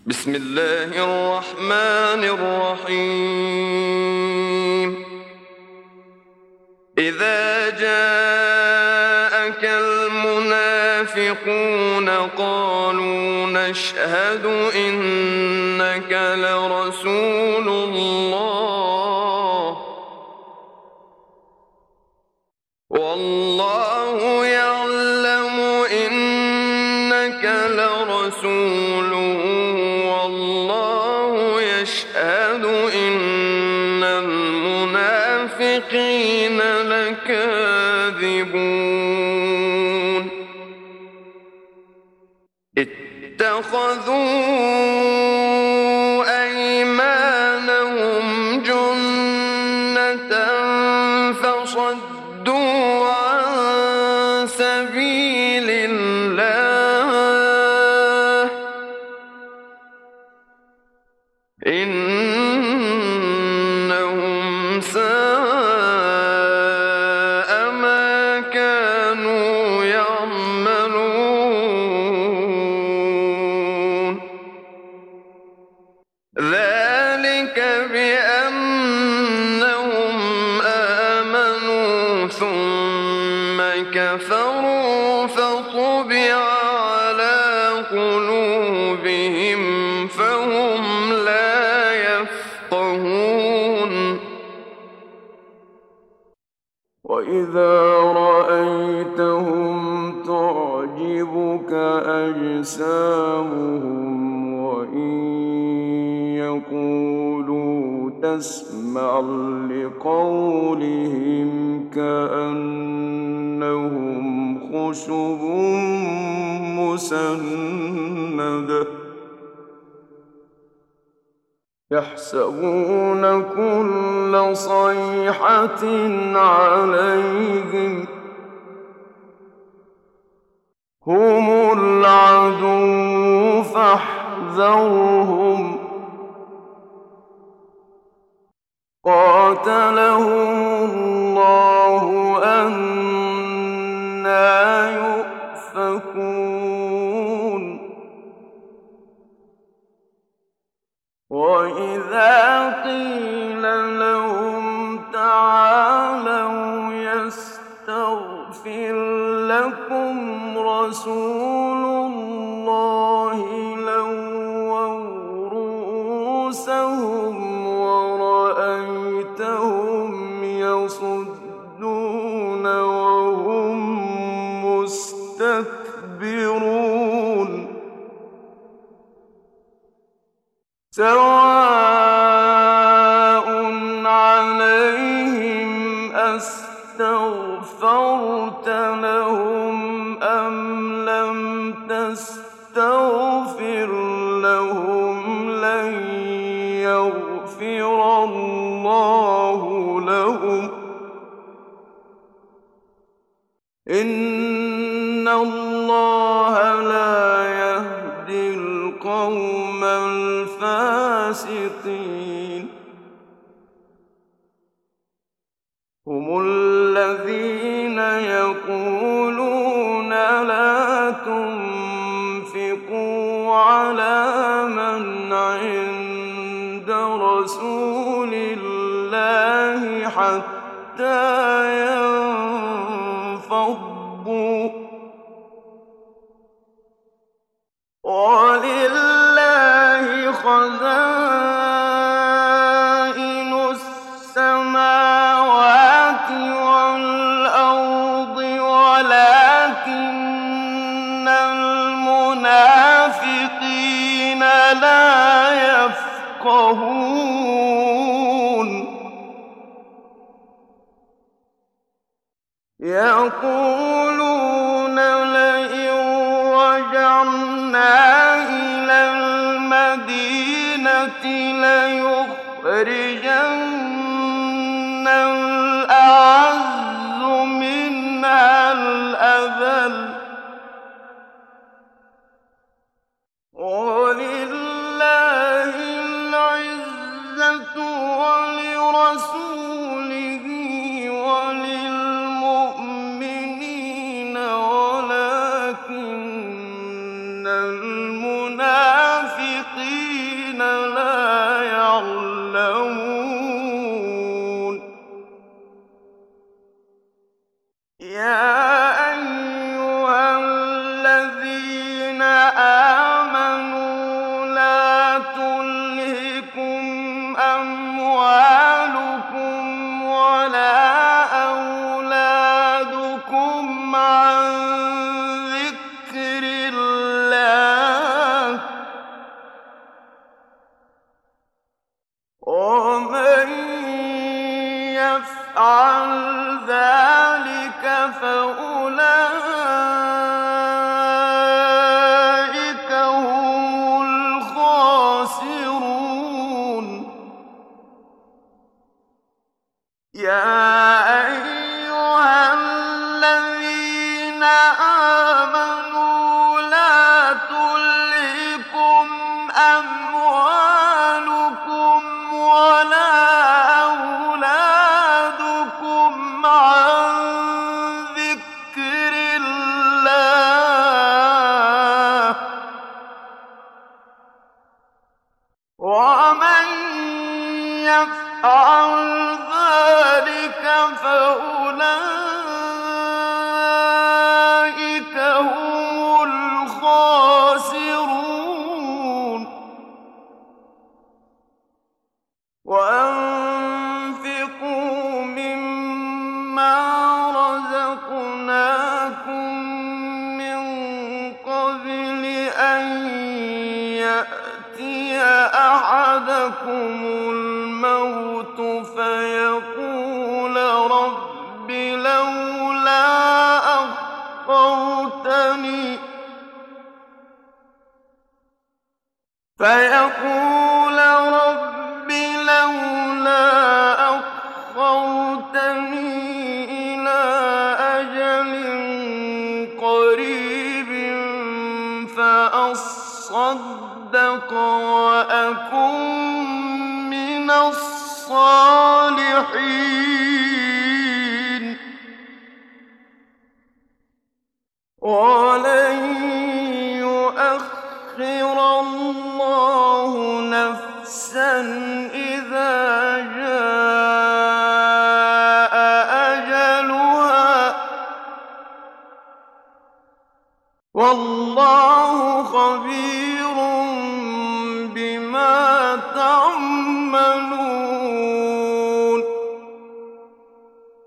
بسم الله الرحمن الرحيم. إذا جاءك المنافقون قالوا نشهد إنك لرسول الله والله يعلم إنك لرسوله والله يشهد إن المنافقين لكاذبون. اتخذوا أيمانهم جنة فصدوا عن سبيل الله إنهم ساء ما كانوا يعملون. ذلك بأنهم آمنوا ثم كفروا فطبع على قلوبهم فهم لا يفقهون. وإذا رأيتهم تعجبك أجسامهم وإن يقولوا تسمع لقولهم كأنهم خشب مسندة يحسبون كل صيحة عليهم هم العدو فاحذرهم قاتلهم الله أنى يؤفكون. وإذا قيل لهم تعالوا يستغفر لكم رسول الله لووا رؤوسهم ورأيتهم يصدون وهم مستكبرون. سواء عليهم أستغفرت لهم أم لم تستغفر لهم لن يغفر الله لهم إن الله لا يهدي القوم الفاسقين. هم الذين يقولون لا تنفقوا على من عند رسول الله حتى ينفضوا ولله خزائن السماوات والأرض ولكن المنافقين لا يفقهون. يقولون لئن رجعنا إلى المدينة ليخرجن الأعز منها الأذل ولله العزة ولرسوله وللمؤمنين ولكن المنافقين فأولئك هم الخاسرون. يا أيها الذين آمنوا لا تلهكم أموالكم ولا أولادكم عن ذكر الله، ومن يفعل ذلك فأولئك هم الخاسرون. وأنفقوا مما رزقناكم من قبل أن يأتي أحدكم الموت فيقول رب لولا أخرتني إلى أجل قريب فأصدق وأكن من الصالحين. ولن يؤخر الله نفسا إذا جاء أجلها، والله خبير